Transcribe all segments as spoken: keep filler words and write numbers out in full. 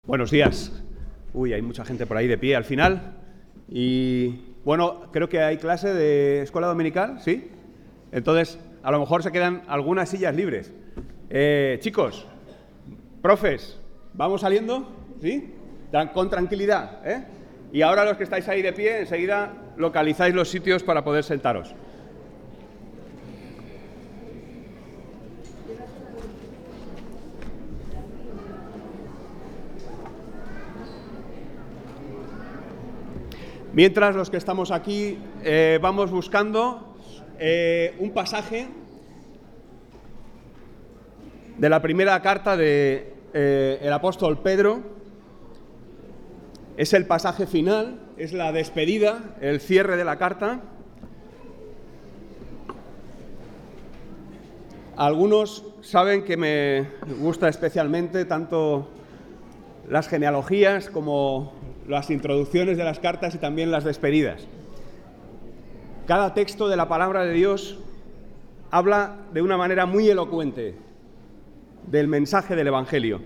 Buenos días. Uy, hay mucha gente por ahí de pie al final. Y bueno, creo que hay clase de escuela dominical, ¿sí? Entonces, a lo mejor se quedan algunas sillas libres. Eh, chicos, profes, ¿vamos saliendo? ¿Sí? Tran- con tranquilidad, ¿eh? Y ahora los que estáis ahí de pie, enseguida localizáis los sitios para poder sentaros. Mientras los que estamos aquí eh, vamos buscando eh, un pasaje de la primera carta de eh, el apóstol Pedro. Es el pasaje final, es la despedida, el cierre de la carta. Algunos saben que me gusta especialmente tanto las genealogías como las introducciones de las cartas y también las despedidas. Cada texto de la palabra de Dios habla de una manera muy elocuente del mensaje del Evangelio.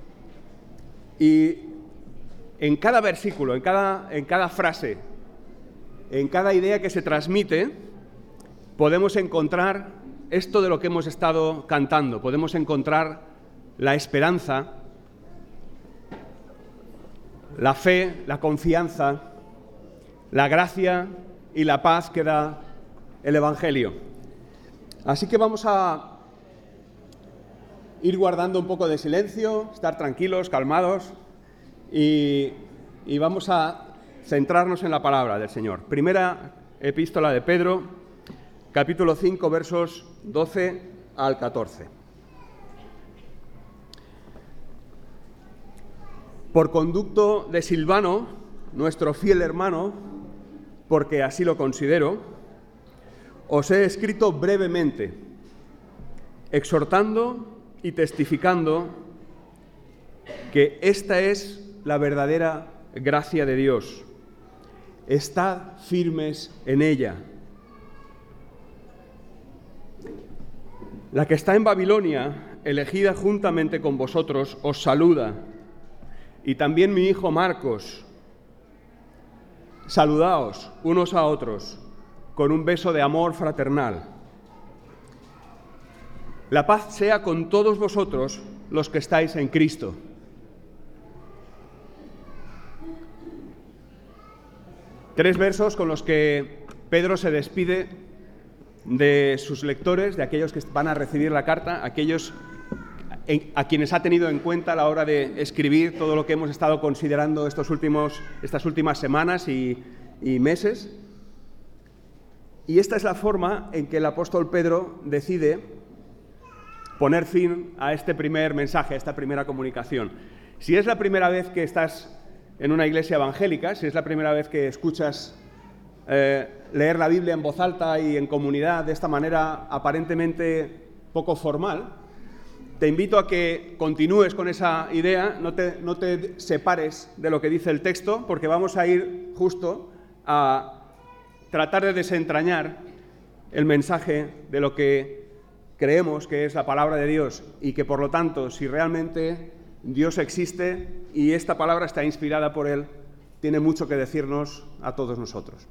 Y en cada versículo, en cada, en cada frase, en cada idea que se transmite, podemos encontrar esto de lo que hemos estado cantando, podemos encontrar la esperanza, la fe, la confianza, la gracia y la paz que da el Evangelio. Así que vamos a ir guardando un poco de silencio, estar tranquilos, calmados y, y vamos a centrarnos en la palabra del Señor. Primera epístola de Pedro, capítulo cinco, versos doce al catorce. Por conducto de Silvano, nuestro fiel hermano, porque así lo considero, os he escrito brevemente, exhortando y testificando que esta es la verdadera gracia de Dios. Estad firmes en ella. La que está en Babilonia, elegida juntamente con vosotros, os saluda. Y también mi hijo Marcos. Saludaos unos a otros con un beso de amor fraternal. La paz sea con todos vosotros los que estáis en Cristo. Tres versos con los que Pedro se despide de sus lectores, de aquellos que van a recibir la carta, aquellos a quienes ha tenido en cuenta a la hora de escribir todo lo que hemos estado considerando estos últimos, estas últimas semanas y, y meses. Y esta es la forma en que el apóstol Pedro decide poner fin a este primer mensaje, a esta primera comunicación. Si es la primera vez que estás en una iglesia evangélica, si es la primera vez que escuchas eh, leer la Biblia en voz alta y en comunidad de esta manera aparentemente poco formal, te invito a que continúes con esa idea, no te, no te separes de lo que dice el texto, porque vamos a ir justo a tratar de desentrañar el mensaje de lo que creemos que es la palabra de Dios y que, por lo tanto, si realmente Dios existe y esta palabra está inspirada por Él, tiene mucho que decirnos a todos nosotros.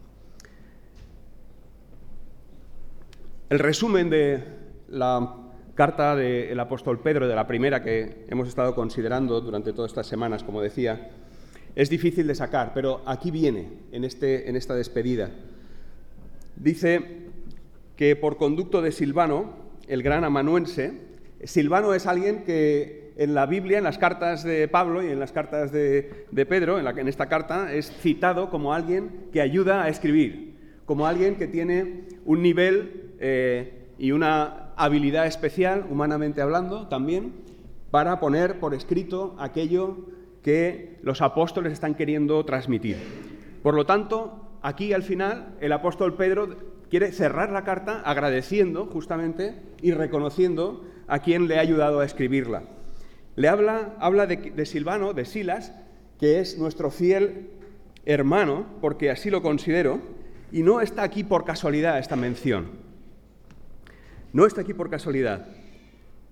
El resumen de la carta del apóstol Pedro, de la primera que hemos estado considerando durante todas estas semanas, como decía, es difícil de sacar, pero aquí viene, en, este, en esta despedida. Dice que por conducto de Silvano, el gran amanuense, Silvano es alguien que en la Biblia, en las cartas de Pablo y en las cartas de, de Pedro, en, la, en esta carta, es citado como alguien que ayuda a escribir, como alguien que tiene un nivel eh, y una habilidad especial, humanamente hablando, también, para poner por escrito aquello que los apóstoles están queriendo transmitir. Por lo tanto, aquí al final, el apóstol Pedro quiere cerrar la carta agradeciendo justamente y reconociendo a quien le ha ayudado a escribirla. Le habla, habla de, de Silvano, de Silas, que es nuestro fiel hermano, porque así lo considero, y no está aquí por casualidad esta mención. No está aquí por casualidad.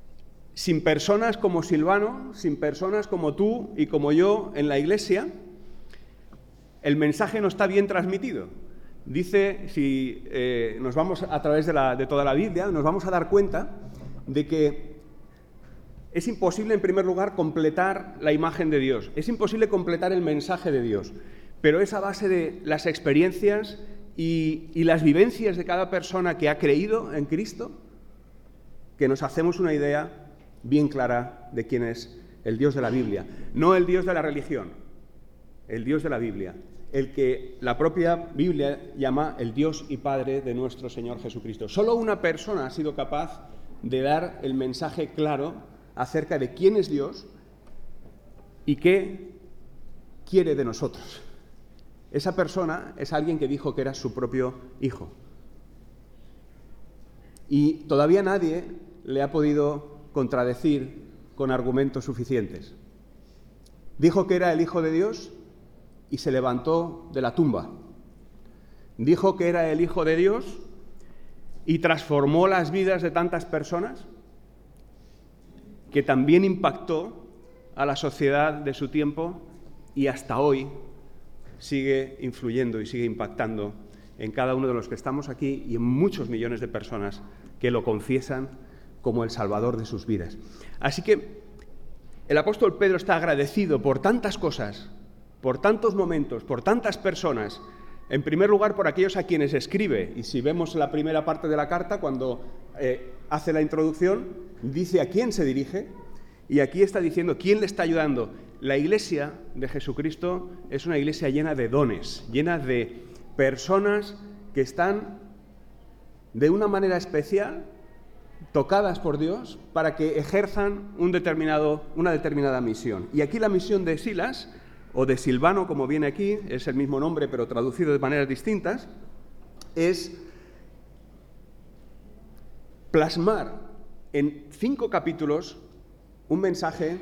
sin personas como Silvano, sin personas como tú y como yo en la Iglesia, el mensaje no está bien transmitido. Dice, si eh, nos vamos a través de, la, de toda la Biblia, nos vamos a dar cuenta de que es imposible, en primer lugar, completar la imagen de Dios. Es imposible completar el mensaje de Dios. Pero es a base de las experiencias y, y las vivencias de cada persona que ha creído en Cristo que nos hacemos una idea bien clara de quién es el Dios de la Biblia. No el Dios de la religión, el Dios de la Biblia. El que la propia Biblia llama el Dios y Padre de nuestro Señor Jesucristo. Solo una persona ha sido capaz de dar el mensaje claro acerca de quién es Dios y qué quiere de nosotros. Esa persona es alguien que dijo que era su propio hijo. Y todavía nadie le ha podido contradecir con argumentos suficientes. Dijo que era el Hijo de Dios y se levantó de la tumba. Dijo que era el Hijo de Dios y transformó las vidas de tantas personas, que también impactó a la sociedad de su tiempo y hasta hoy sigue influyendo y sigue impactando en cada uno de los que estamos aquí y en muchos millones de personas que lo confiesan como el Salvador de sus vidas. Así que el apóstol Pedro está agradecido por tantas cosas, por tantos momentos, por tantas personas. En primer lugar, por aquellos a quienes escribe. Y si vemos la primera parte de la carta, cuando eh, hace la introducción, dice a quién se dirige. Y aquí está diciendo quién le está ayudando. La Iglesia de Jesucristo es una iglesia llena de dones, llena de personas que están de una manera especial tocadas por Dios para que ejerzan un determinado, una determinada misión. Y aquí la misión de Silas, o de Silvano, como viene aquí, es el mismo nombre pero traducido de maneras distintas, es plasmar en cinco capítulos un mensaje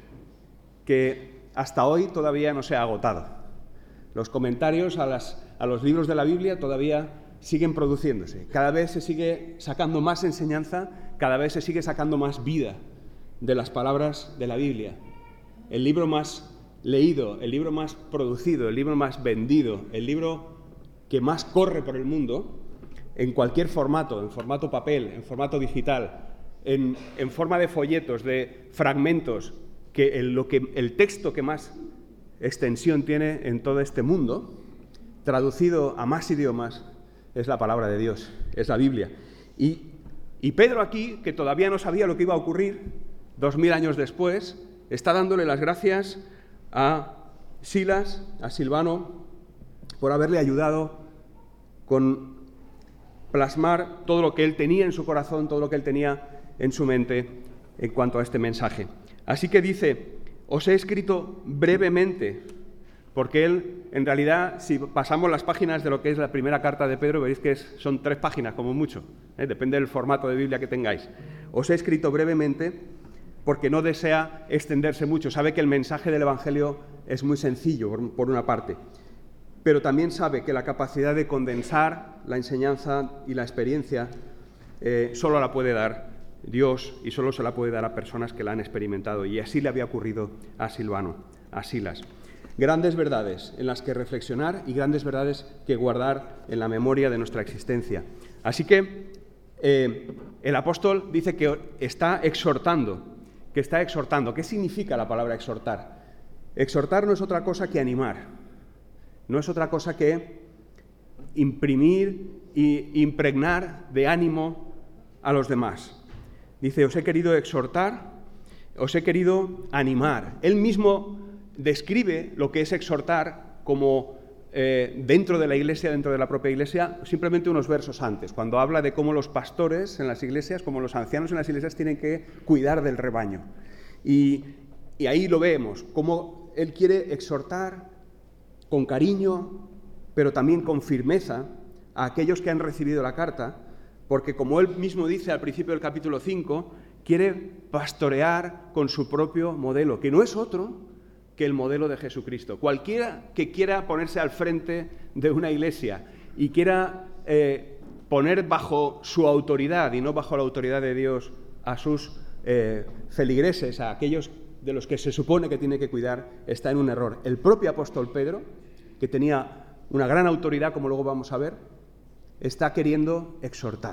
que hasta hoy todavía no se ha agotado. Los comentarios a, las, a los libros de la Biblia todavía siguen produciéndose. Cada vez se sigue sacando más enseñanza, cada vez se sigue sacando más vida de las palabras de la Biblia. El libro más leído, el libro más producido, el libro más vendido, el libro que más corre por el mundo, en cualquier formato, en formato papel, en formato digital, en, en forma de folletos, de fragmentos, que el, lo que el texto que más extensión tiene en todo este mundo, traducido a más idiomas, es la palabra de Dios, es la Biblia. Y, y Pedro aquí, que todavía no sabía lo que iba a ocurrir, dos mil años después, está dándole las gracias a Silas, a Silvano, por haberle ayudado con plasmar todo lo que él tenía en su corazón, todo lo que él tenía en su mente en cuanto a este mensaje. Así que dice, os he escrito brevemente, porque él, en realidad, si pasamos las páginas de lo que es la primera carta de Pedro, veréis que es, son tres páginas, como mucho, ¿eh? Depende del formato de Biblia que tengáis. Os he escrito brevemente porque no desea extenderse mucho. Sabe que el mensaje del Evangelio es muy sencillo, por, por una parte, pero también sabe que la capacidad de condensar la enseñanza y la experiencia eh, solo la puede dar Dios y solo se la puede dar a personas que la han experimentado. Y así le había ocurrido a Silvano, a Silas. Grandes verdades en las que reflexionar y grandes verdades que guardar en la memoria de nuestra existencia. Así que eh, el apóstol dice que está exhortando, que está exhortando. ¿Qué significa la palabra exhortar? Exhortar no es otra cosa que animar, no es otra cosa que imprimir e impregnar de ánimo a los demás. Dice, os he querido exhortar, os he querido animar. Él mismo describe lo que es exhortar como eh, dentro de la iglesia, dentro de la propia iglesia, simplemente unos versos antes, cuando habla de cómo los pastores en las iglesias, como los ancianos en las iglesias, tienen que cuidar del rebaño. Y, y ahí lo vemos, cómo él quiere exhortar con cariño, pero también con firmeza a aquellos que han recibido la carta, porque como él mismo dice al principio del capítulo cinco, quiere pastorear con su propio modelo, que no es otro que el modelo de Jesucristo. Cualquiera que quiera ponerse al frente de una iglesia y quiera eh, poner bajo su autoridad y no bajo la autoridad de Dios a sus eh, feligreses, a aquellos de los que se supone que tiene que cuidar, está en un error. El propio apóstol Pedro, que tenía una gran autoridad, como luego vamos a ver, está queriendo exhortar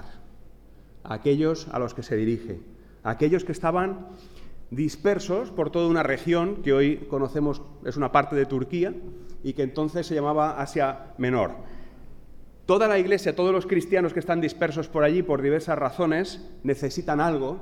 a aquellos a los que se dirige, a aquellos que estaban dispersos por toda una región que hoy conocemos, es una parte de Turquía, y que entonces se llamaba Asia Menor. Toda la Iglesia, todos los cristianos que están dispersos por allí por diversas razones, necesitan algo,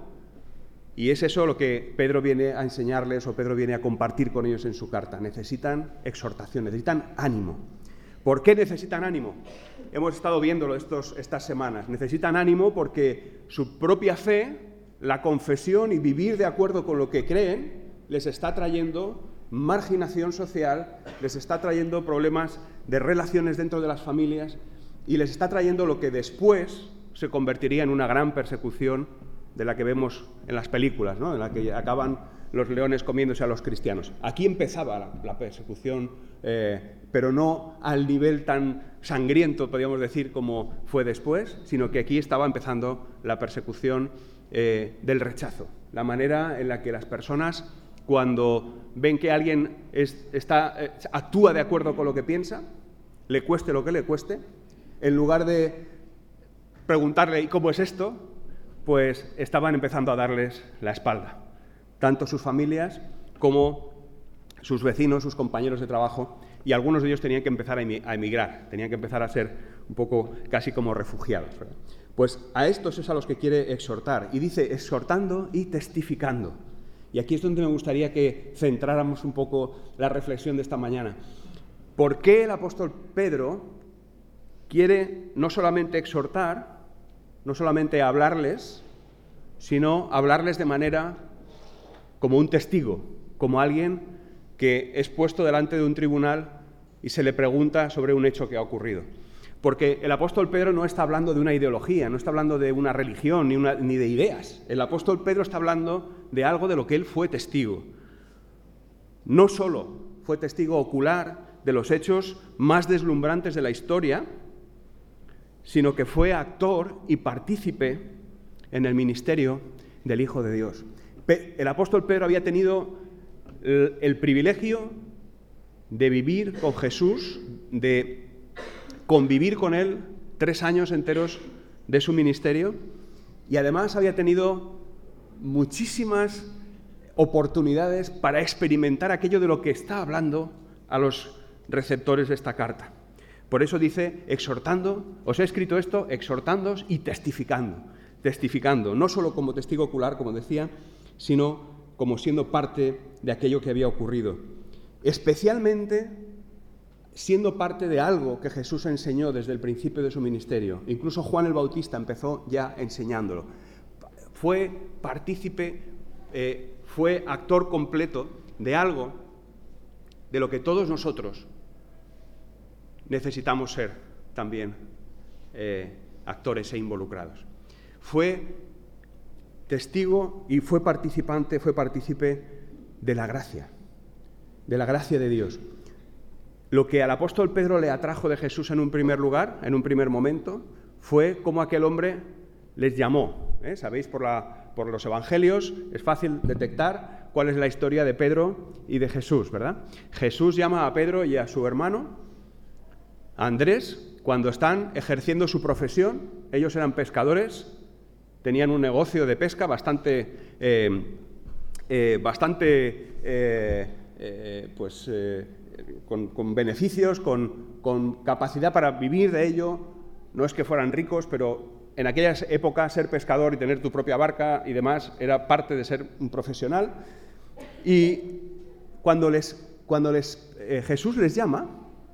y es eso lo que Pedro viene a enseñarles, o Pedro viene a compartir con ellos en su carta. Necesitan exhortación, necesitan ánimo. ¿Por qué necesitan ánimo? Hemos estado viéndolo estos, estas semanas. Necesitan ánimo porque su propia fe, la confesión y vivir de acuerdo con lo que creen, les está trayendo marginación social, les está trayendo problemas de relaciones dentro de las familias y les está trayendo lo que después se convertiría en una gran persecución de la que vemos en las películas, ¿no? En la que acaban los leones comiéndose a los cristianos. Aquí empezaba la, la persecución, eh, pero no al nivel tan sangriento, podríamos decir, como fue después, sino que aquí estaba empezando la persecución eh, del rechazo, la manera en la que las personas, cuando ven que alguien es, está, eh, actúa de acuerdo con lo que piensa, le cueste lo que le cueste, en lugar de preguntarle ¿y cómo es esto?, pues estaban empezando a darles la espalda, tanto sus familias como sus vecinos, sus compañeros de trabajo, y algunos de ellos tenían que empezar a emigrar, tenían que empezar a ser un poco casi como refugiados, ¿verdad? Pues a estos es a los que quiere exhortar, y dice exhortando y testificando. Y aquí es donde me gustaría que centráramos un poco la reflexión de esta mañana. ¿Por qué el apóstol Pedro quiere no solamente exhortar, no solamente hablarles, sino hablarles de manera como un testigo, como alguien que es puesto delante de un tribunal y se le pregunta sobre un hecho que ha ocurrido? Porque el apóstol Pedro no está hablando de una ideología, no está hablando de una religión, ni, una, ni de ideas. El apóstol Pedro está hablando de algo de lo que él fue testigo. No solo fue testigo ocular de los hechos más deslumbrantes de la historia, sino que fue actor y partícipe en el ministerio del Hijo de Dios. El apóstol Pedro había tenido el, el privilegio de vivir con Jesús, de convivir con Él tres años enteros de su ministerio, y además había tenido muchísimas oportunidades para experimentar aquello de lo que está hablando a los receptores de esta carta. Por eso dice, exhortando, os he escrito esto, exhortándoos y testificando. Testificando, no solo como testigo ocular, como decía, sino como siendo parte de aquello que había ocurrido. Especialmente siendo parte de algo que Jesús enseñó desde el principio de su ministerio. Incluso Juan el Bautista empezó ya enseñándolo. Fue partícipe, eh, fue actor completo de algo de lo que todos nosotros necesitamos ser también eh, actores e involucrados. Fue testigo y fue participante, fue partícipe de la gracia, de la gracia de Dios. Lo que al apóstol Pedro le atrajo de Jesús en un primer lugar, en un primer momento, fue cómo aquel hombre les llamó. ¿eh? Sabéis, por, la, por los evangelios es fácil detectar cuál es la historia de Pedro y de Jesús, ¿verdad? Jesús llama a Pedro y a su hermano, a Andrés, cuando están ejerciendo su profesión. Ellos eran pescadores, tenían un negocio de pesca bastante, eh, eh, bastante eh, eh, pues, eh, con, con beneficios, con, con capacidad para vivir de ello. No es que fueran ricos, pero en aquellas épocas ser pescador y tener tu propia barca y demás era parte de ser un profesional. Y cuando, les, cuando les, eh, Jesús les llama,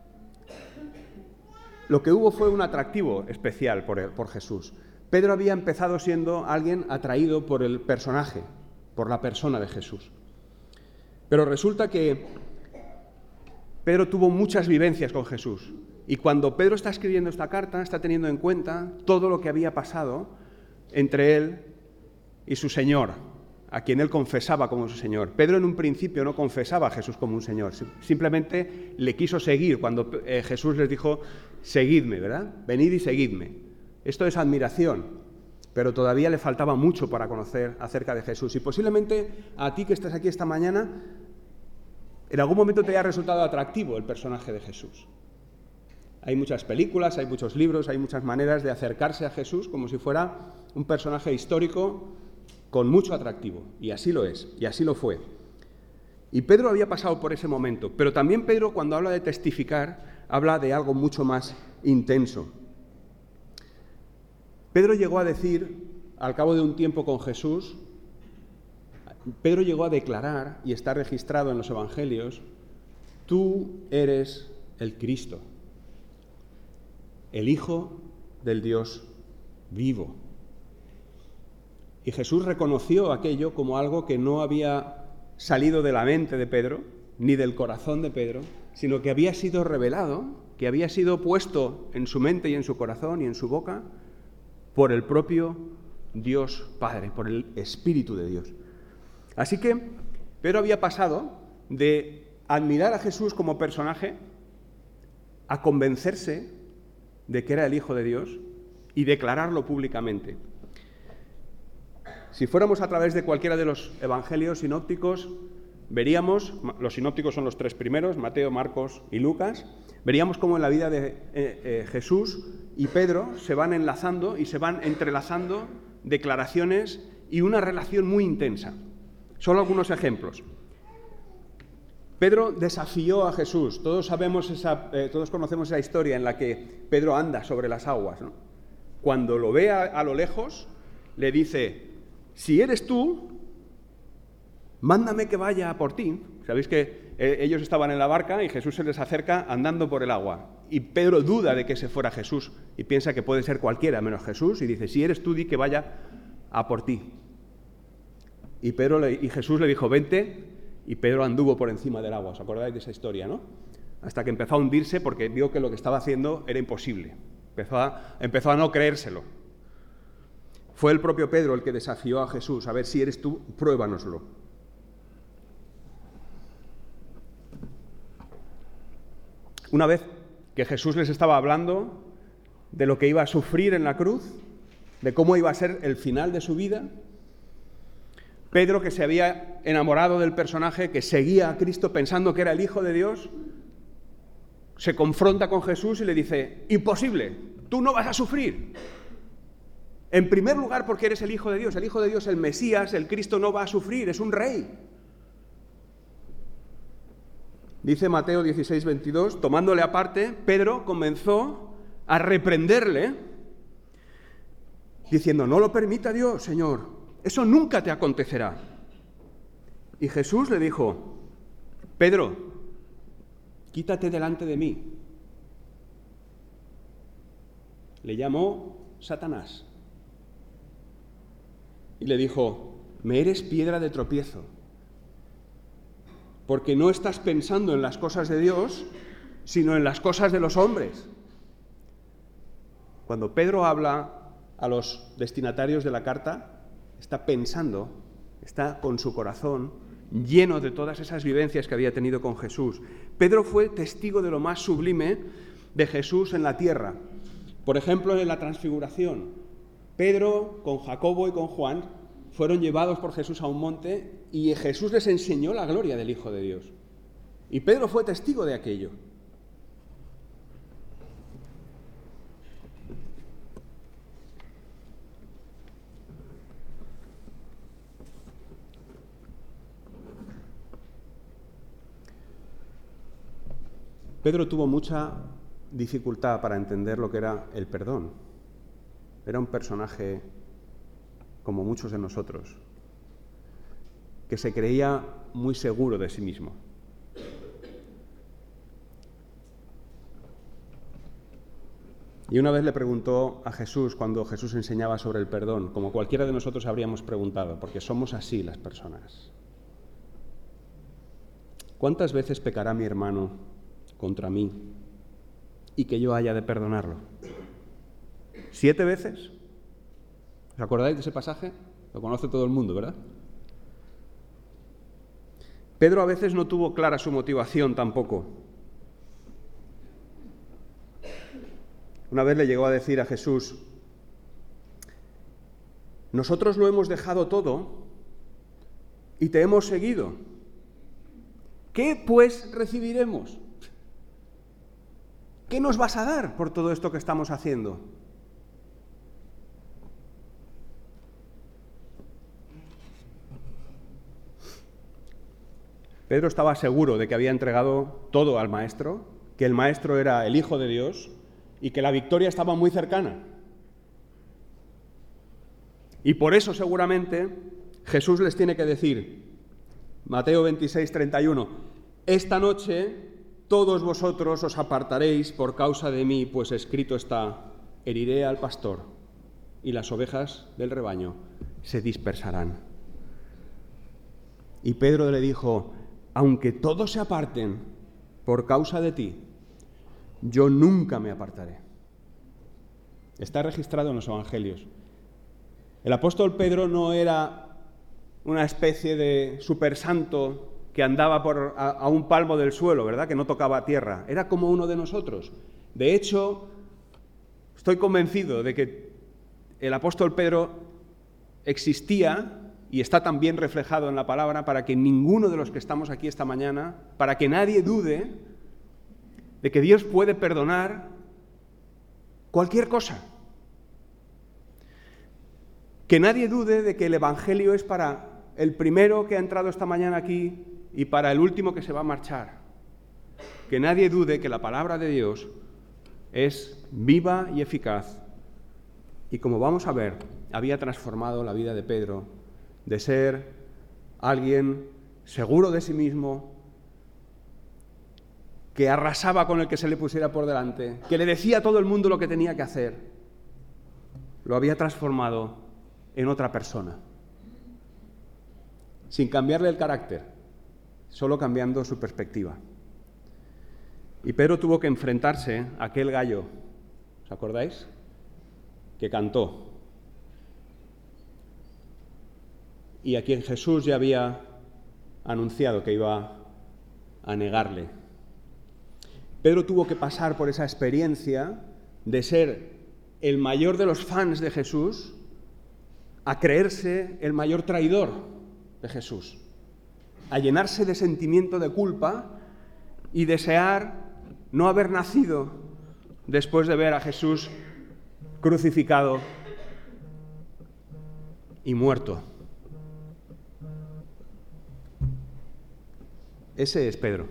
lo que hubo fue un atractivo especial por, él, por Jesús. Pedro había empezado siendo alguien atraído por el personaje, por la persona de Jesús. Pero resulta que Pedro tuvo muchas vivencias con Jesús. Y cuando Pedro está escribiendo esta carta, está teniendo en cuenta todo lo que había pasado entre él y su Señor, a quien él confesaba como su Señor. Pedro en un principio no confesaba a Jesús como un Señor, simplemente le quiso seguir cuando eh, Jesús les dijo, seguidme, ¿verdad? Venid y seguidme. Esto es admiración. pero todavía le faltaba mucho para conocer acerca de Jesús. Y posiblemente a ti que estás aquí esta mañana, en algún momento te haya resultado atractivo el personaje de Jesús. Hay muchas películas, hay muchos libros, hay muchas maneras de acercarse a Jesús como si fuera un personaje histórico con mucho atractivo. Y así lo es, y así lo fue. Y Pedro había pasado por ese momento, pero también Pedro, cuando habla de testificar, habla de algo mucho más intenso. Pedro llegó a decir, al cabo de un tiempo con Jesús, Pedro llegó a declarar, y está registrado en los Evangelios, tú eres el Cristo, el Hijo del Dios vivo. Y Jesús reconoció aquello como algo que no había salido de la mente de Pedro, ni del corazón de Pedro, sino que había sido revelado, que había sido puesto en su mente y en su corazón y en su boca por el propio Dios Padre, por el Espíritu de Dios. Así que Pedro había pasado de admirar a Jesús como personaje a convencerse de que era el Hijo de Dios y declararlo públicamente. Si fuéramos a través de cualquiera de los evangelios sinópticos, veríamos, los sinópticos son los tres primeros, Mateo, Marcos y Lucas, veríamos cómo en la vida de eh, eh, Jesús y Pedro se van enlazando y se van entrelazando declaraciones y una relación muy intensa. Solo algunos ejemplos. Pedro desafió a Jesús. Todos sabemos esa, eh, todos conocemos esa historia en la que Pedro anda sobre las aguas, ¿no? Cuando lo ve a, a lo lejos, le dice: si eres tú, mándame que vaya por ti. Sabéis que eh, ellos estaban en la barca y Jesús se les acerca andando por el agua. Y Pedro duda de que ese fuera Jesús y piensa que puede ser cualquiera menos Jesús y dice: si eres tú, di que vaya a por ti. Y, Pedro le, y Jesús le dijo: vente, y Pedro anduvo por encima del agua. ¿Os acordáis de esa historia, no? Hasta que empezó a hundirse porque vio que lo que estaba haciendo era imposible. Empezó a, empezó a no creérselo. Fue el propio Pedro el que desafió a Jesús: a ver, si eres tú, pruébanoslo. Una vez que Jesús les estaba hablando de lo que iba a sufrir en la cruz, de cómo iba a ser el final de su vida, Pedro, que se había enamorado del personaje, que seguía a Cristo pensando que era el Hijo de Dios, se confronta con Jesús y le dice: imposible, tú no vas a sufrir. En primer lugar, porque eres el Hijo de Dios. El Hijo de Dios, el Mesías, el Cristo, no va a sufrir, es un rey. Dice Mateo dieciséis, veintidós, tomándole aparte, Pedro comenzó a reprenderle, diciendo: no lo permita Dios, Señor, eso nunca te acontecerá. Y Jesús le dijo: Pedro, quítate delante de mí. Le llamó Satanás. Y le dijo: me eres piedra de tropiezo, porque no estás pensando en las cosas de Dios, sino en las cosas de los hombres. Cuando Pedro habla a los destinatarios de la carta, está pensando, está con su corazón lleno de todas esas vivencias que había tenido con Jesús. Pedro fue testigo de lo más sublime de Jesús en la tierra. Por ejemplo, en la transfiguración, Pedro con Jacobo y con Juan fueron llevados por Jesús a un monte y Jesús les enseñó la gloria del Hijo de Dios. Y Pedro fue testigo de aquello. Pedro tuvo mucha dificultad para entender lo que era el perdón. Era un personaje, como muchos de nosotros, que se creía muy seguro de sí mismo. Y una vez le preguntó a Jesús, cuando Jesús enseñaba sobre el perdón, como cualquiera de nosotros habríamos preguntado, porque somos así las personas: ¿cuántas veces pecará mi hermano contra mí y que yo haya de perdonarlo? ¿Siete veces? ¿Os acordáis de ese pasaje? Lo conoce todo el mundo, ¿verdad? Pedro a veces no tuvo clara su motivación tampoco. Una vez le llegó a decir a Jesús: nosotros lo hemos dejado todo y te hemos seguido. ¿Qué pues recibiremos? ¿Qué nos vas a dar por todo esto que estamos haciendo? Pedro estaba seguro de que había entregado todo al Maestro, que el Maestro era el Hijo de Dios y que la victoria estaba muy cercana. Y por eso seguramente Jesús les tiene que decir, Mateo veintiséis, treinta y uno, esta noche todos vosotros os apartaréis por causa de mí, pues escrito está, heriré al pastor y las ovejas del rebaño se dispersarán. Y Pedro le dijo, aunque todos se aparten por causa de ti, yo nunca me apartaré. Está registrado en los evangelios. El apóstol Pedro no era una especie de supersanto que andaba por a, a un palmo del suelo, ¿verdad? Que no tocaba tierra. Era como uno de nosotros. De hecho, estoy convencido de que el apóstol Pedro existía y está también reflejado en la palabra para que ninguno de los que estamos aquí esta mañana, para que nadie dude de que Dios puede perdonar cualquier cosa. Que nadie dude de que el Evangelio es para el primero que ha entrado esta mañana aquí y para el último que se va a marchar. Que nadie dude que la palabra de Dios es viva y eficaz. Y como vamos a ver, había transformado la vida de Pedro de ser alguien seguro de sí mismo, que arrasaba con el que se le pusiera por delante, que le decía a todo el mundo lo que tenía que hacer. Lo había transformado en otra persona, sin cambiarle el carácter, solo cambiando su perspectiva. Y Pedro tuvo que enfrentarse a aquel gallo, ¿os acordáis? Que cantó, y a quien Jesús ya había anunciado que iba a negarle. Pedro tuvo que pasar por esa experiencia de ser el mayor de los fans de Jesús a creerse el mayor traidor de Jesús, a llenarse de sentimiento de culpa y desear no haber nacido después de ver a Jesús crucificado y muerto. Ese es Pedro.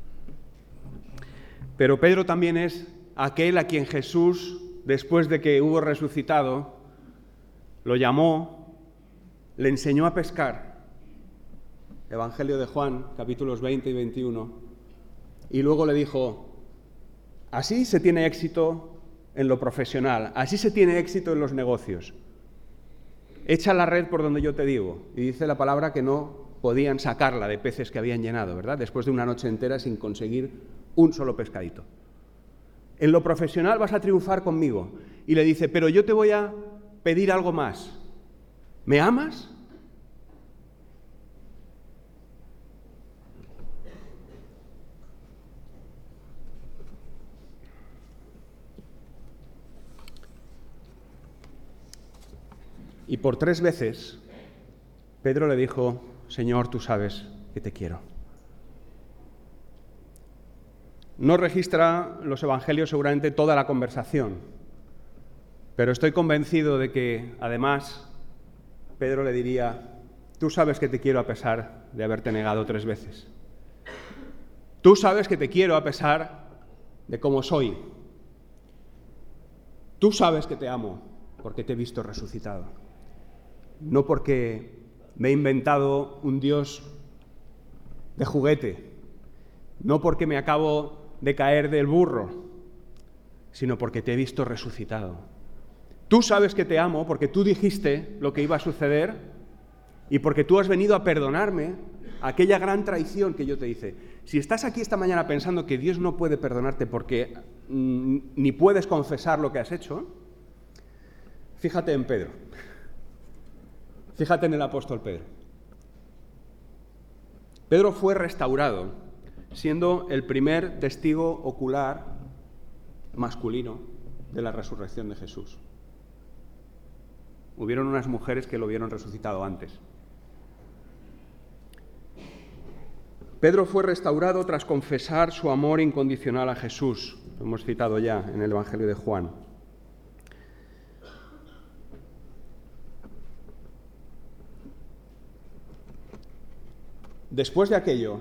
Pero Pedro también es aquel a quien Jesús, después de que hubo resucitado, lo llamó, le enseñó a pescar. Evangelio de Juan, capítulos veinte y veintiuno. Y luego le dijo, así se tiene éxito en lo profesional, así se tiene éxito en los negocios. Echa la red por donde yo te digo. Y dice la palabra que no podían sacarla de peces que habían llenado, ¿verdad? Después de una noche entera sin conseguir un solo pescadito. En lo profesional vas a triunfar conmigo. Y le dice, pero yo te voy a pedir algo más. ¿Me amas? Y por tres veces Pedro le dijo, Señor, tú sabes que te quiero. No registra los evangelios seguramente toda la conversación, pero estoy convencido de que, además, Pedro le diría, tú sabes que te quiero a pesar de haberte negado tres veces. Tú sabes que te quiero a pesar de cómo soy. Tú sabes que te amo porque te he visto resucitado. No porque me he inventado un Dios de juguete, no porque me acabo de caer del burro, sino porque te he visto resucitado. Tú sabes que te amo porque tú dijiste lo que iba a suceder y porque tú has venido a perdonarme aquella gran traición que yo te hice. Si estás aquí esta mañana pensando que Dios no puede perdonarte porque mm, ni puedes confesar lo que has hecho, fíjate en Pedro. Fíjate en el apóstol Pedro. Pedro fue restaurado, siendo el primer testigo ocular masculino de la resurrección de Jesús. hubieron unas mujeres que lo vieron resucitado antes. Pedro fue restaurado tras confesar su amor incondicional a Jesús. Lo hemos citado ya en el Evangelio de Juan. Después de aquello,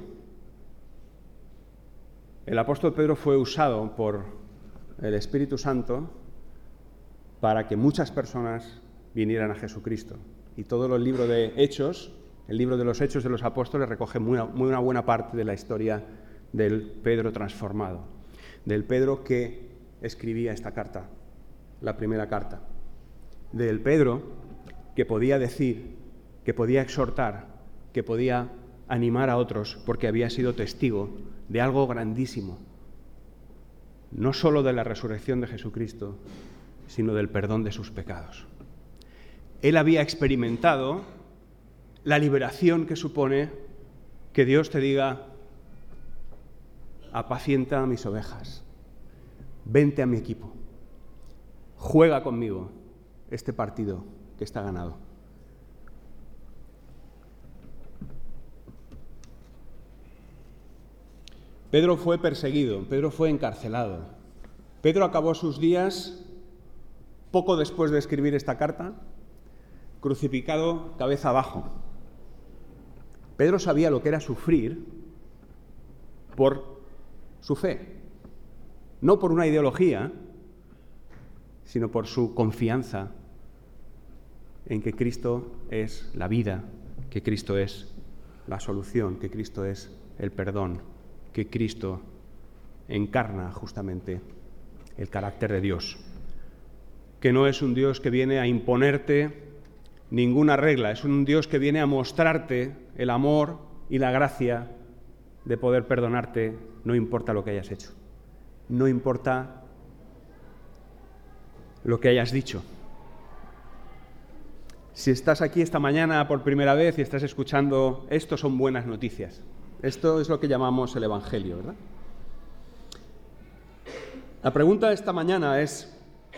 el apóstol Pedro fue usado por el Espíritu Santo para que muchas personas vinieran a Jesucristo. Y todo el libro de Hechos, el libro de los Hechos de los Apóstoles, recoge muy, muy una buena parte de la historia del Pedro transformado, del Pedro que escribía esta carta, la primera carta, del Pedro que podía decir, que podía exhortar, que podía animar a otros porque había sido testigo de algo grandísimo, no solo de la resurrección de Jesucristo, sino del perdón de sus pecados. Él había experimentado la liberación que supone que Dios te diga: apacienta a mis ovejas, vente a mi equipo, juega conmigo este partido que está ganado. Pedro fue perseguido, Pedro fue encarcelado. Pedro acabó sus días, poco después de escribir esta carta, crucificado cabeza abajo. Pedro sabía lo que era sufrir por su fe, no por una ideología, sino por su confianza en que Cristo es la vida, que Cristo es la solución, que Cristo es el perdón, que Cristo encarna justamente el carácter de Dios, que no es un Dios que viene a imponerte ninguna regla, es un Dios que viene a mostrarte el amor y la gracia de poder perdonarte, no importa lo que hayas hecho, no importa lo que hayas dicho. Si estás aquí esta mañana por primera vez y estás escuchando esto, son buenas noticias. Esto es lo que llamamos el Evangelio, ¿verdad? La pregunta de esta mañana es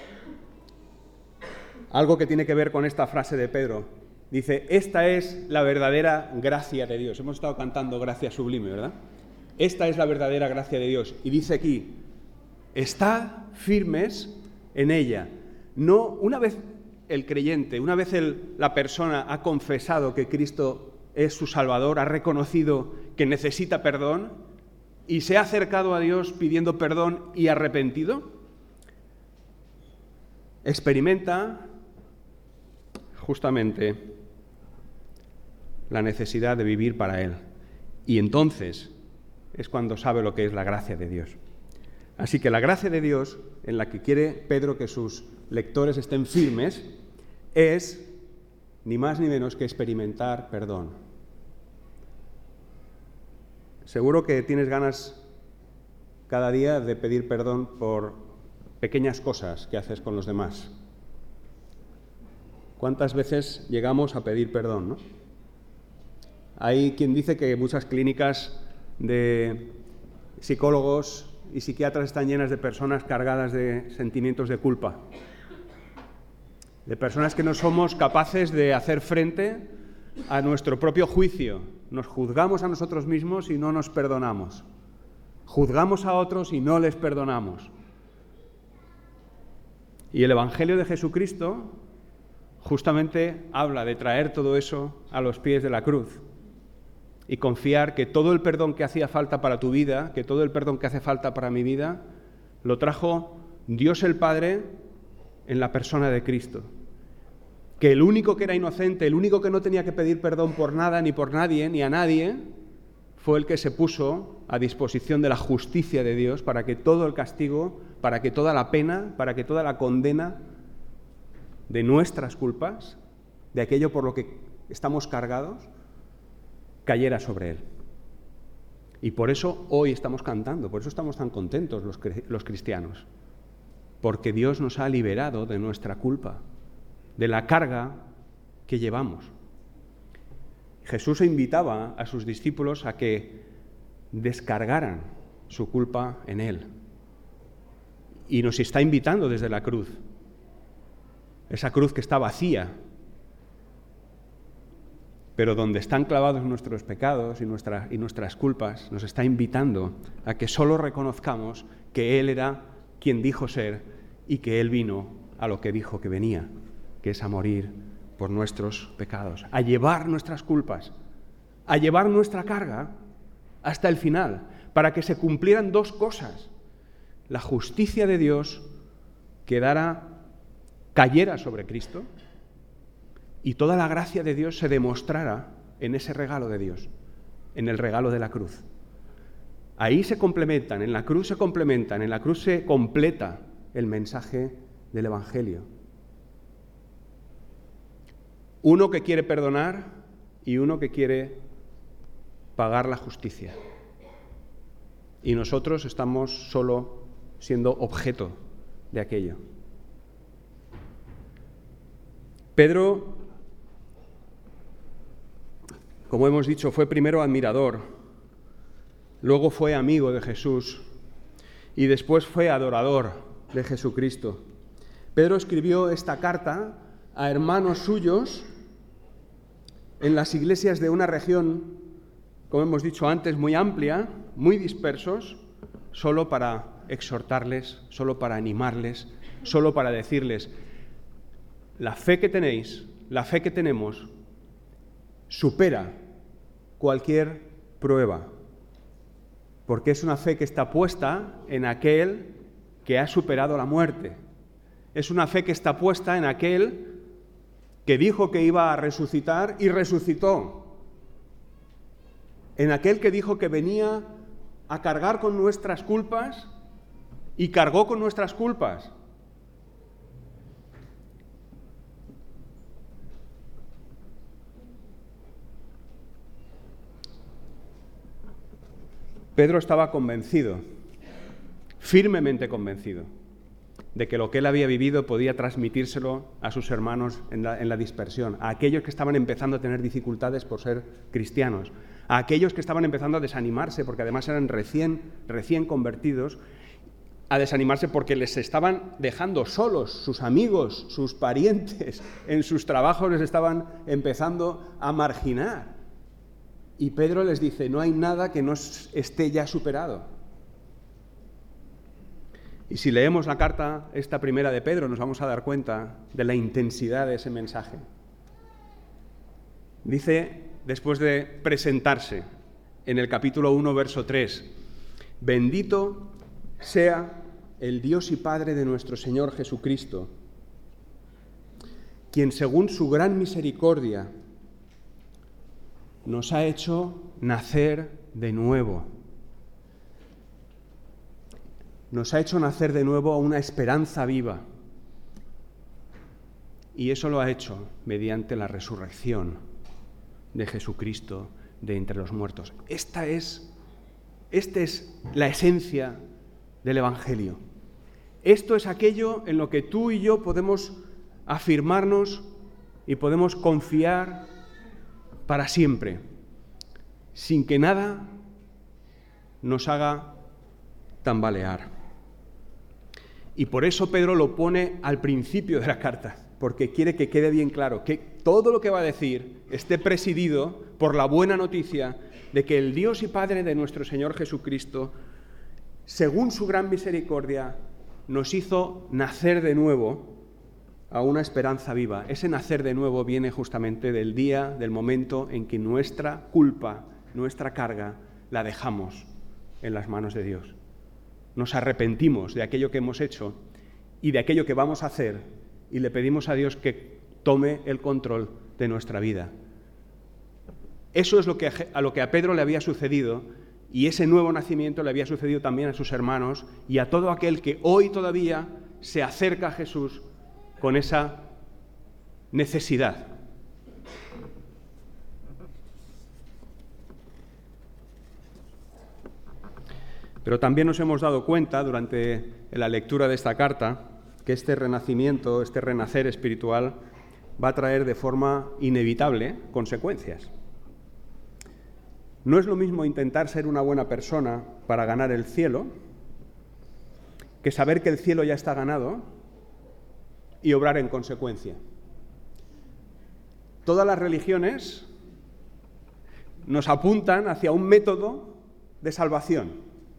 algo que tiene que ver con esta frase de Pedro. Dice: esta es la verdadera gracia de Dios. Hemos estado cantando Gracia Sublime, ¿verdad? Esta es la verdadera gracia de Dios. Y dice aquí: estad firmes en ella. No, una vez el creyente, una vez el, la persona ha confesado que Cristo es su Salvador, ha reconocido que necesita perdón y se ha acercado a Dios pidiendo perdón y arrepentido, experimenta justamente la necesidad de vivir para Él. Y entonces es cuando sabe lo que es la gracia de Dios. Así que la gracia de Dios, en la que quiere Pedro que sus lectores estén firmes, es ni más ni menos que experimentar perdón. Seguro que tienes ganas cada día de pedir perdón por pequeñas cosas que haces con los demás. ¿Cuántas veces llegamos a pedir perdón, no? Hay quien dice que muchas clínicas de psicólogos y psiquiatras están llenas de personas cargadas de sentimientos de culpa, de personas que no somos capaces de hacer frente a nuestro propio juicio. Nos juzgamos a nosotros mismos y no nos perdonamos. Juzgamos a otros y no les perdonamos. Y el Evangelio de Jesucristo justamente habla de traer todo eso a los pies de la cruz y confiar que todo el perdón que hacía falta para tu vida, que todo el perdón que hace falta para mi vida, lo trajo Dios el Padre en la persona de Cristo. Que el único que era inocente, el único que no tenía que pedir perdón por nada, ni por nadie, ni a nadie, fue el que se puso a disposición de la justicia de Dios para que todo el castigo, para que toda la pena, para que toda la condena de nuestras culpas, de aquello por lo que estamos cargados, cayera sobre Él. Y por eso hoy estamos cantando, por eso estamos tan contentos los, los cristianos, porque Dios nos ha liberado de nuestra culpa, de la carga que llevamos. Jesús invitaba a sus discípulos a que descargaran su culpa en Él. Y nos está invitando desde la cruz. Esa cruz que está vacía, pero donde están clavados nuestros pecados y, nuestra, y nuestras culpas, nos está invitando a que solo reconozcamos que Él era quien dijo ser y que Él vino a lo que dijo que venía, que es a morir por nuestros pecados, a llevar nuestras culpas, a llevar nuestra carga hasta el final, para que se cumplieran dos cosas: la justicia de Dios quedara, cayera sobre Cristo, y toda la gracia de Dios se demostrara en ese regalo de Dios, en el regalo de la cruz. Ahí se complementan, en la cruz se complementan, en la cruz se completa el mensaje del Evangelio. Uno que quiere perdonar y uno que quiere pagar la justicia. Y nosotros estamos solo siendo objeto de aquello. Pedro, como hemos dicho, fue primero admirador, luego fue amigo de Jesús y después fue adorador de Jesucristo. Pedro escribió esta carta a hermanos suyos en las iglesias de una región, como hemos dicho antes, muy amplia, muy dispersos, solo para exhortarles, solo para animarles, solo para decirles: la fe que tenéis, la fe que tenemos, supera cualquier prueba, porque es una fe que está puesta en aquel que ha superado la muerte. Es una fe que está puesta en aquel que dijo que iba a resucitar y resucitó. En aquel que dijo que venía a cargar con nuestras culpas y cargó con nuestras culpas. Pedro estaba convencido, firmemente convencido, de que lo que él había vivido podía transmitírselo a sus hermanos en la, en la dispersión, a aquellos que estaban empezando a tener dificultades por ser cristianos, a aquellos que estaban empezando a desanimarse porque además eran recién, recién convertidos, a desanimarse porque les estaban dejando solos, sus amigos, sus parientes, en sus trabajos les estaban empezando a marginar. Y Pedro les dice: no hay nada que no esté ya superado. Y si leemos la carta, esta primera de Pedro, nos vamos a dar cuenta de la intensidad de ese mensaje. Dice, después de presentarse, en el capítulo uno, verso tres, bendito sea el Dios y Padre de nuestro Señor Jesucristo, quien según su gran misericordia nos ha hecho nacer de nuevo. Nos ha hecho nacer de nuevo a una esperanza viva. Y eso lo ha hecho mediante la resurrección de Jesucristo de entre los muertos. Esta es, esta es la esencia del Evangelio. Esto es aquello en lo que tú y yo podemos afirmarnos y podemos confiar para siempre, sin que nada nos haga tambalear. Y por eso Pedro lo pone al principio de la carta, porque quiere que quede bien claro que todo lo que va a decir esté presidido por la buena noticia de que el Dios y Padre de nuestro Señor Jesucristo, según su gran misericordia, nos hizo nacer de nuevo a una esperanza viva. Ese nacer de nuevo viene justamente del día, del momento en que nuestra culpa, nuestra carga, la dejamos en las manos de Dios. Nos arrepentimos de aquello que hemos hecho y de aquello que vamos a hacer y le pedimos a Dios que tome el control de nuestra vida. Eso es lo que a lo que a Pedro le había sucedido, y ese nuevo nacimiento le había sucedido también a sus hermanos y a todo aquel que hoy todavía se acerca a Jesús con esa necesidad. Pero también nos hemos dado cuenta durante la lectura de esta carta que este renacimiento, este renacer espiritual va a traer de forma inevitable consecuencias. No es lo mismo intentar ser una buena persona para ganar el cielo que saber que el cielo ya está ganado y obrar en consecuencia. Todas las religiones nos apuntan hacia un método de salvación.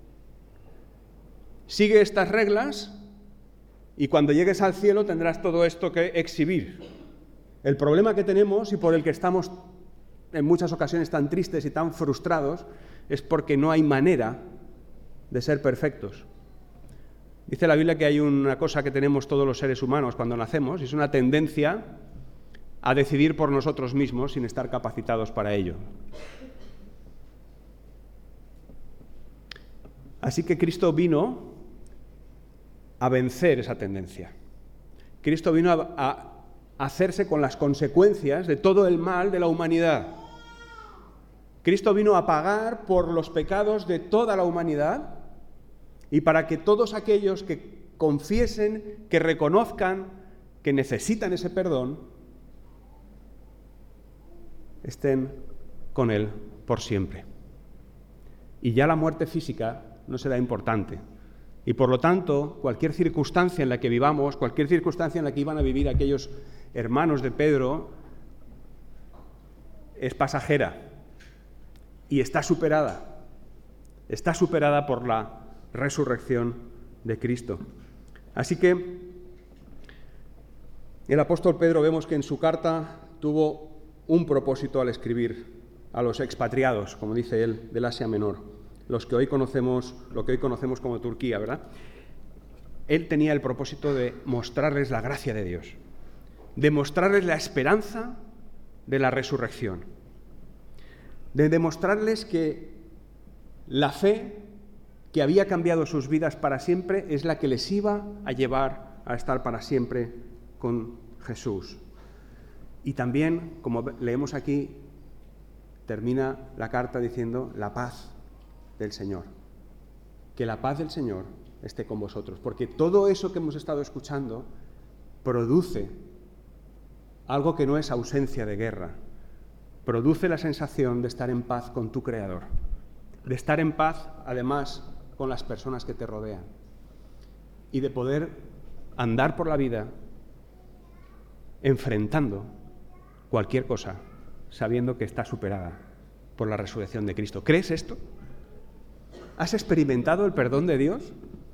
Sigue estas reglas y cuando llegues al cielo tendrás todo esto que exhibir. El problema que tenemos y por el que estamos en muchas ocasiones tan tristes y tan frustrados es porque no hay manera de ser perfectos. Dice la Biblia que hay una cosa que tenemos todos los seres humanos cuando nacemos, y es una tendencia a decidir por nosotros mismos sin estar capacitados para ello. Así que Cristo vino a vencer esa tendencia. Cristo vino a, a hacerse con las consecuencias de todo el mal de la humanidad. Cristo vino a pagar por los pecados de toda la humanidad y para que todos aquellos que confiesen, que reconozcan que necesitan ese perdón, estén con Él por siempre. Y ya la muerte física no será importante. Y por lo tanto, cualquier circunstancia en la que vivamos, cualquier circunstancia en la que iban a vivir aquellos hermanos de Pedro, es pasajera y está superada. Está superada por la resurrección de Cristo. Así que el apóstol Pedro vemos que en su carta tuvo un propósito al escribir a los expatriados, como dice él, del Asia Menor, los que hoy conocemos, lo que hoy conocemos como Turquía, ¿verdad? Él tenía el propósito de mostrarles la gracia de Dios, de mostrarles la esperanza de la resurrección, de demostrarles que la fe que había cambiado sus vidas para siempre es la que les iba a llevar a estar para siempre con Jesús. Y también, como leemos aquí, termina la carta diciendo la paz del Señor. Que la paz del Señor esté con vosotros, porque todo eso que hemos estado escuchando produce algo que no es ausencia de guerra, produce la sensación de estar en paz con tu Creador, de estar en paz, además, con las personas que te rodean y de poder andar por la vida enfrentando cualquier cosa, sabiendo que está superada por la resurrección de Cristo. ¿Crees esto? ¿Has experimentado el perdón de Dios?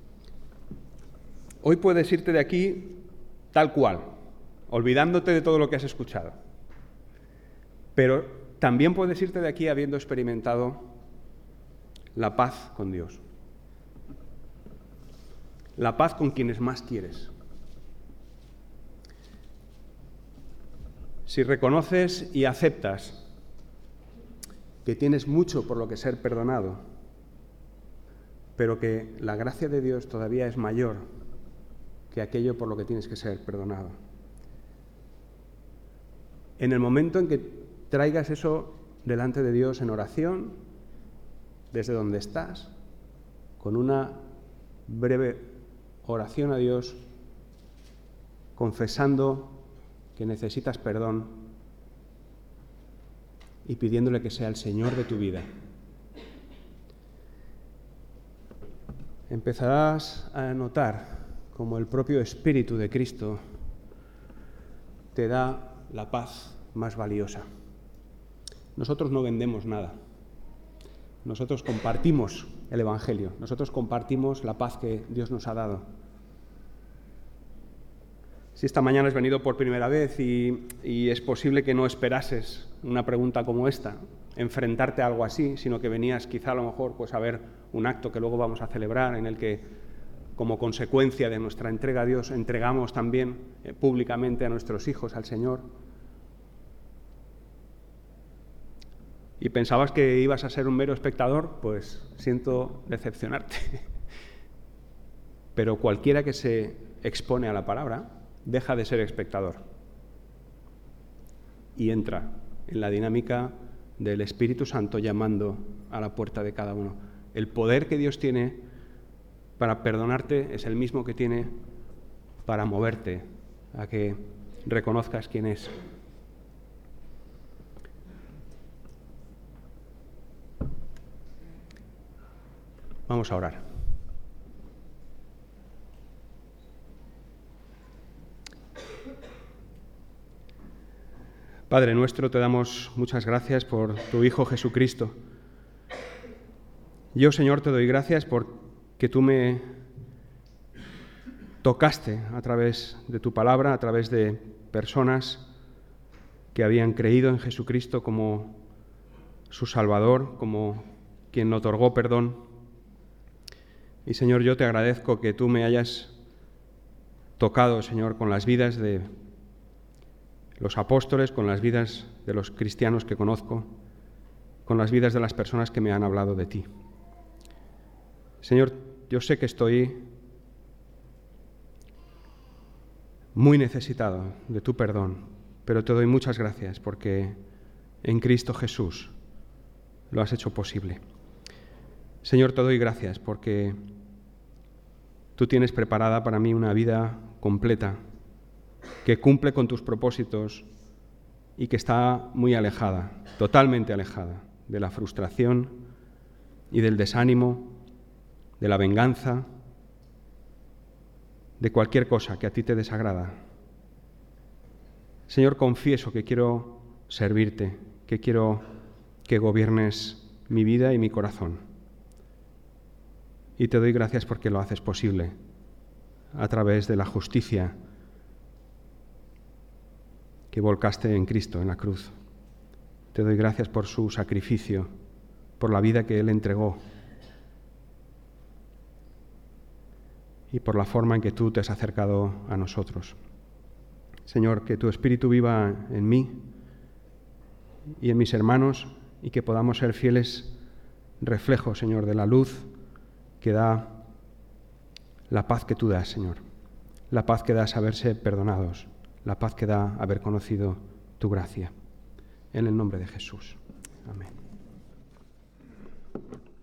Hoy puedes irte de aquí tal cual, olvidándote de todo lo que has escuchado. Pero también puedes irte de aquí habiendo experimentado la paz con Dios. La paz con quienes más quieres. Si reconoces y aceptas que tienes mucho por lo que ser perdonado, pero que la gracia de Dios todavía es mayor que aquello por lo que tienes que ser perdonado. En el momento en que traigas eso delante de Dios en oración, desde donde estás, con una breve oración a Dios, confesando que necesitas perdón y pidiéndole que sea el Señor de tu vida, empezarás a notar como el propio Espíritu de Cristo te da la paz más valiosa. Nosotros no vendemos nada. Nosotros compartimos el Evangelio. Nosotros compartimos la paz que Dios nos ha dado. Si esta mañana has venido por primera vez y, y es posible que no esperases una pregunta como esta, enfrentarte a algo así, sino que venías quizá a lo mejor pues, a ver un acto que luego vamos a celebrar en el que, como consecuencia de nuestra entrega a Dios, entregamos también eh, públicamente a nuestros hijos al Señor. Y pensabas que ibas a ser un mero espectador, pues siento decepcionarte. Pero cualquiera que se expone a la palabra deja de ser espectador y entra en la dinámica del Espíritu Santo llamando a la puerta de cada uno. El poder que Dios tiene para perdonarte es el mismo que tiene para moverte a que reconozcas quién es. Vamos a orar. Padre nuestro, te damos muchas gracias por tu Hijo Jesucristo. Yo, Señor, te doy gracias porque tú me tocaste a través de tu palabra, a través de personas que habían creído en Jesucristo como su Salvador, como quien otorgó perdón. Y, Señor, yo te agradezco que tú me hayas tocado, Señor, con las vidas de los apóstoles, con las vidas de los cristianos que conozco, con las vidas de las personas que me han hablado de ti. Señor, yo sé que estoy muy necesitado de tu perdón, pero te doy muchas gracias porque en Cristo Jesús lo has hecho posible. Señor, te doy gracias porque tú tienes preparada para mí una vida completa, que cumple con tus propósitos y que está muy alejada, totalmente alejada de la frustración y del desánimo, de la venganza, de cualquier cosa que a ti te desagrada. Señor, confieso que quiero servirte, que quiero que gobiernes mi vida y mi corazón. Y te doy gracias porque lo haces posible a través de la justicia que volcaste en Cristo, en la cruz. Te doy gracias por su sacrificio, por la vida que Él entregó y por la forma en que tú te has acercado a nosotros. Señor, que tu Espíritu viva en mí y en mis hermanos y que podamos ser fieles reflejos, Señor, de la luz que da la paz que tú das, Señor. La paz que da saberse perdonados, la paz que da haber conocido tu gracia. En el nombre de Jesús. Amén.